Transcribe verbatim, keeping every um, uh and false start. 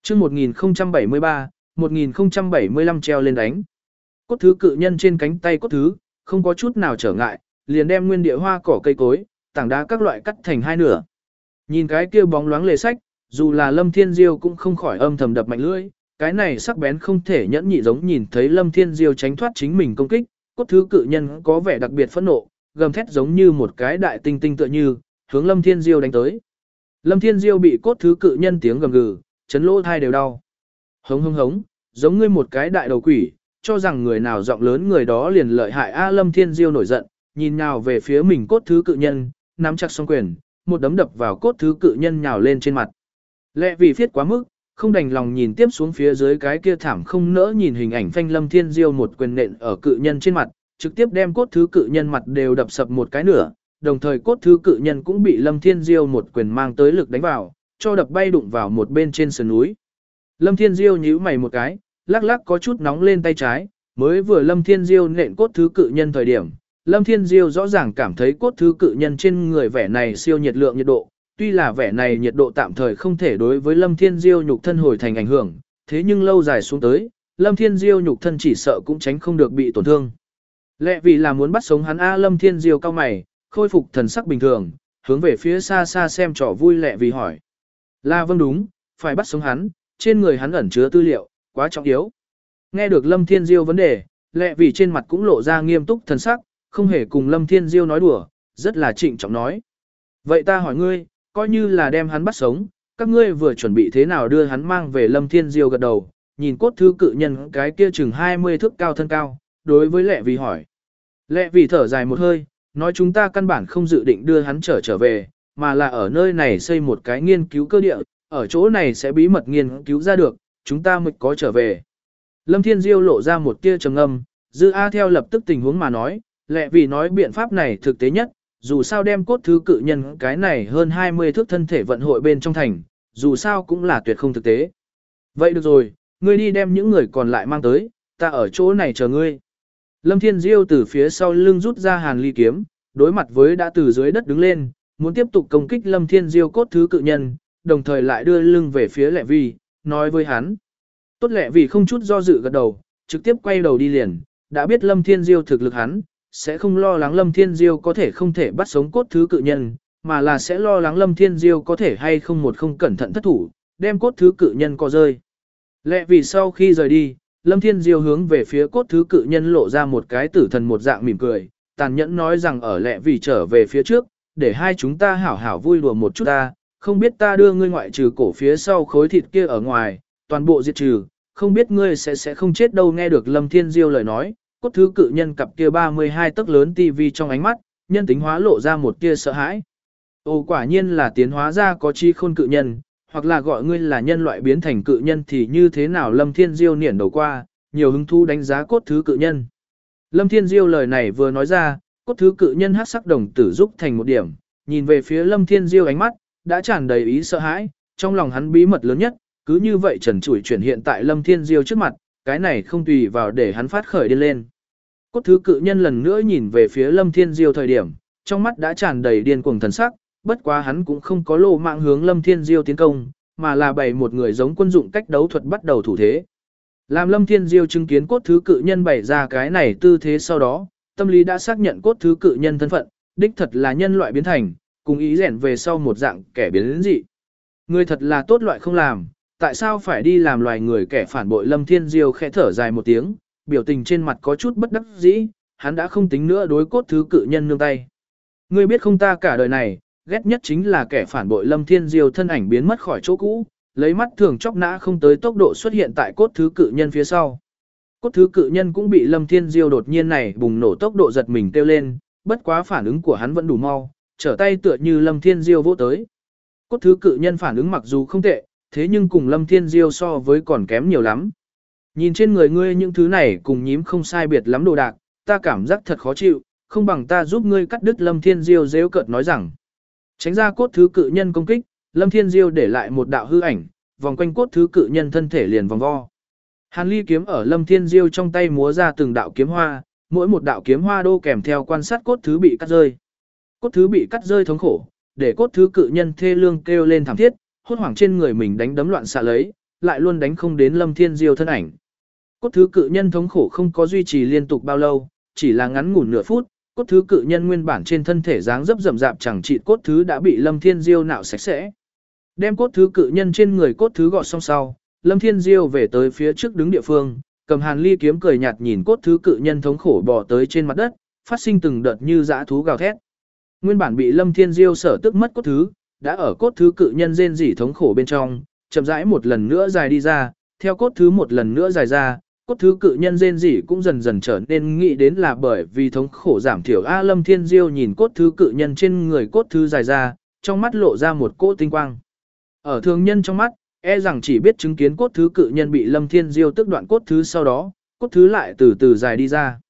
chương một nghìn không trăm bảy mươi ba, một nghìn không trăm bảy mươi lăm treo lên đánh. Cốt thứ cự nhân trên cánh tay cốt thứ, không có chút nào trở ngại, liền đem nguyên địa hoa cỏ cây cối, tảng đá các loại cắt thành hai nửa. Nhìn cái kia bóng loáng lề sách, dù là Lâm Thiên Diêu cũng không khỏi âm thầm đập mạnh lưỡi, cái này sắc bén không thể nhẫn nhị giống nhìn thấy Lâm Thiên Diêu tránh thoát chính mình công kích, cốt thứ cự nhân có vẻ đặc biệt phẫn nộ, gầm thét giống như một cái đại tinh tinh tựa như, hướng Lâm Thiên Diêu đánh tới. Lâm Thiên Diêu bị cốt thứ cự nhân tiếng gầm gừ, chấn lỗ thai đều đau. Hống hống hống, giống ngươi một cái đại đầu quỷ, cho rằng người nào giọng lớn người đó liền lợi hại a. Lâm Thiên Diêu nổi giận, nhìn nhào về phía mình cốt thứ cự nhân, nắm chặt song quyền, một đấm đập vào cốt thứ cự nhân nhào lên trên mặt. Lẹ vì phiết quá mức, không đành lòng nhìn tiếp xuống phía dưới cái kia thảm không nỡ nhìn hình ảnh phanh Lâm Thiên Diêu một quyền nện ở cự nhân trên mặt, trực tiếp đem cốt thứ cự nhân mặt đều đập sập một cái nửa, đồng thời cốt thứ cự nhân cũng bị Lâm Thiên Diêu một quyền mang tới lực đánh vào, cho đập bay đụng vào một bên trên sườn núi. Lâm Thiên Diêu nhíu mày một cái, lắc lắc có chút nóng lên tay trái, mới vừa Lâm Thiên Diêu nện cốt thứ cự nhân thời điểm, Lâm Thiên Diêu rõ ràng cảm thấy cốt thứ cự nhân trên người vẻ này siêu nhiệt lượng nhiệt độ, tuy là vẻ này nhiệt độ tạm thời không thể đối với Lâm Thiên Diêu nhục thân hồi thành ảnh hưởng, thế nhưng lâu dài xuống tới, Lâm Thiên Diêu nhục thân chỉ sợ cũng tránh không được bị tổn thương. Lẽ vì là muốn bắt sống hắn a. Lâm Thiên Diêu cao mày, khôi phục thần sắc bình thường, hướng về phía xa xa xem trò vui lẹ vì hỏi. Là vâng đúng, phải bắt sống hắn, trên người hắn ẩn chứa tư liệu, quá trọng yếu. Nghe được Lâm Thiên Diêu vấn đề, lẹ vì trên mặt cũng lộ ra nghiêm túc thần sắc, không hề cùng Lâm Thiên Diêu nói đùa, rất là trịnh trọng nói. Vậy ta hỏi ngươi, coi như là đem hắn bắt sống, các ngươi vừa chuẩn bị thế nào đưa hắn mang về? Lâm Thiên Diêu gật đầu, nhìn cốt thứ cự nhân cái kia chừng hai mươi thước cao thân cao, đối với lẹ vì hỏi. Lẹ vì thở dài một hơi, nói chúng ta căn bản không dự định đưa hắn trở trở về, mà là ở nơi này xây một cái nghiên cứu cơ địa, ở chỗ này sẽ bí mật nghiên cứu ra được, chúng ta mới có trở về. Lâm Thiên Diêu lộ ra một tia trầm ngâm, Dư A theo lập tức tình huống mà nói, lẹ vì nói biện pháp này thực tế nhất, dù sao đem cốt thứ cự nhân cái này hơn hai mươi thước thân thể vận hội bên trong thành, dù sao cũng là tuyệt không thực tế. Vậy được rồi, ngươi đi đem những người còn lại mang tới, ta ở chỗ này chờ ngươi. Lâm Thiên Diêu từ phía sau lưng rút ra hàn ly kiếm, đối mặt với đã từ dưới đất đứng lên, muốn tiếp tục công kích Lâm Thiên Diêu cốt thứ cự nhân, đồng thời lại đưa lưng về phía lẹ vì, nói với hắn. Tốt lẹ vì không chút do dự gật đầu, trực tiếp quay đầu đi liền, đã biết Lâm Thiên Diêu thực lực hắn, sẽ không lo lắng Lâm Thiên Diêu có thể không thể bắt sống cốt thứ cự nhân, mà là sẽ lo lắng Lâm Thiên Diêu có thể hay không một không cẩn thận thất thủ, đem cốt thứ cự nhân co rơi. Lẹ vì sau khi rời đi, Lâm Thiên Diêu hướng về phía cốt thứ cự nhân lộ ra một cái tử thần một dạng mỉm cười, tàn nhẫn nói rằng ở lẹ vì trở về phía trước, để hai chúng ta hảo hảo vui đùa một chút ta, không biết ta đưa ngươi ngoại trừ cổ phía sau khối thịt kia ở ngoài, toàn bộ diệt trừ, không biết ngươi sẽ sẽ không chết đâu. Nghe được Lâm Thiên Diêu lời nói, cốt thứ cự nhân cặp kia ba mươi hai tấc lớn tivi trong ánh mắt, nhân tính hóa lộ ra một tia sợ hãi. Ồ, quả nhiên là tiến hóa ra có chi khôn cự nhân, hoặc là gọi ngươi là nhân loại biến thành cự nhân thì như thế nào? Lâm Thiên Diêu niển đầu qua, nhiều hứng thú đánh giá cốt thứ cự nhân. Lâm Thiên Diêu lời này vừa nói ra, cốt thứ cự nhân hắc sắc đồng tử giúp thành một điểm, nhìn về phía Lâm Thiên Diêu ánh mắt, đã tràn đầy ý sợ hãi, trong lòng hắn bí mật lớn nhất, cứ như vậy trần trụi chuyển hiện tại Lâm Thiên Diêu trước mặt, cái này không tùy vào để hắn phát khởi điên lên. Cốt thứ cự nhân lần nữa nhìn về phía Lâm Thiên Diêu thời điểm, trong mắt đã tràn đầy điên cuồng thần sắc, bất quá hắn cũng không có lô mạng hướng Lâm Thiên Diêu tiến công, mà là bày một người giống quân dụng cách đấu thuật bắt đầu thủ thế. Làm Lâm Thiên Diêu chứng kiến cốt thứ cự nhân bày ra cái này tư thế sau đó, tâm lý đã xác nhận cốt thứ cự nhân thân phận, đích thật là nhân loại biến thành, cùng ý rèn về sau một dạng kẻ biến dị. Người thật là tốt loại không làm, tại sao phải đi làm loài người kẻ phản bội? Lâm Thiên Diêu khẽ thở dài một tiếng, biểu tình trên mặt có chút bất đắc dĩ, hắn đã không tính nữa đối cốt thứ cự nhân nương tay. Ngươi biết không, ta cả đời này, ghét nhất chính là kẻ phản bội. Lâm Thiên Diêu thân ảnh biến mất khỏi chỗ cũ, lấy mắt thường chóc nã không tới tốc độ xuất hiện tại cốt thứ cự nhân phía sau. Cốt thứ cự nhân cũng bị Lâm Thiên Diêu đột nhiên này bùng nổ tốc độ giật mình kêu lên, bất quá phản ứng của hắn vẫn đủ mau, trở tay tựa như Lâm Thiên Diêu vỗ tới. Cốt thứ cự nhân phản ứng mặc dù không tệ, thế nhưng cùng Lâm Thiên Diêu so với còn kém nhiều lắm. Nhìn trên người ngươi những thứ này cùng nhím không sai biệt lắm đồ đạc, ta cảm giác thật khó chịu, không bằng ta giúp ngươi cắt đứt. Lâm Thiên Diêu giễu cợt nói rằng. Tránh ra cốt thứ cự nhân công kích, Lâm Thiên Diêu để lại một đạo hư ảnh, vòng quanh cốt thứ cự nhân thân thể liền vòng vo. Hàn ly kiếm ở Lâm Thiên Diêu trong tay múa ra từng đạo kiếm hoa, mỗi một đạo kiếm hoa đô kèm theo quan sát cốt thứ bị cắt rơi. Cốt thứ bị cắt rơi thống khổ, để cốt thứ cự nhân thê lương kêu lên thảm thiết, hốt hoảng trên người mình đánh đấm loạn xạ lấy, lại luôn đánh không đến Lâm Thiên Diêu thân ảnh. Cốt thứ cự nhân thống khổ không có duy trì liên tục bao lâu, chỉ là ngắn ngủn nửa phút, cốt thứ cự nhân nguyên bản trên thân thể dáng dấp rậm rạp chẳng trị cốt thứ đã bị Lâm Thiên Diêu nạo sạch sẽ. Đem cốt thứ cự nhân trên người cốt thứ gọt xong sau, Lâm Thiên Diêu về tới phía trước đứng địa phương, cầm hàn ly kiếm cười nhạt nhìn cốt thứ cự nhân thống khổ bò tới trên mặt đất, phát sinh từng đợt như dã thú gào thét. Nguyên bản bị Lâm Thiên Diêu sở tức mất cốt thứ, đã ở cốt thứ cự nhân rên rỉ thống khổ bên trong, chậm rãi một lần nữa dài đi ra, theo cốt thứ một lần nữa dài ra, cốt thứ cự nhân rên rỉ cũng dần dần trở nên nghĩ đến là bởi vì thống khổ giảm thiểu. A Lâm Thiên Diêu nhìn cốt thứ cự nhân trên người cốt thứ dài ra, trong mắt lộ ra một cỗ tinh quang. Ở thường nhân trong mắt, e rằng chỉ biết chứng kiến cốt thứ cự nhân bị Lâm Thiên Diêu tức đoạn cốt thứ sau đó, cốt thứ lại từ từ dài đi ra.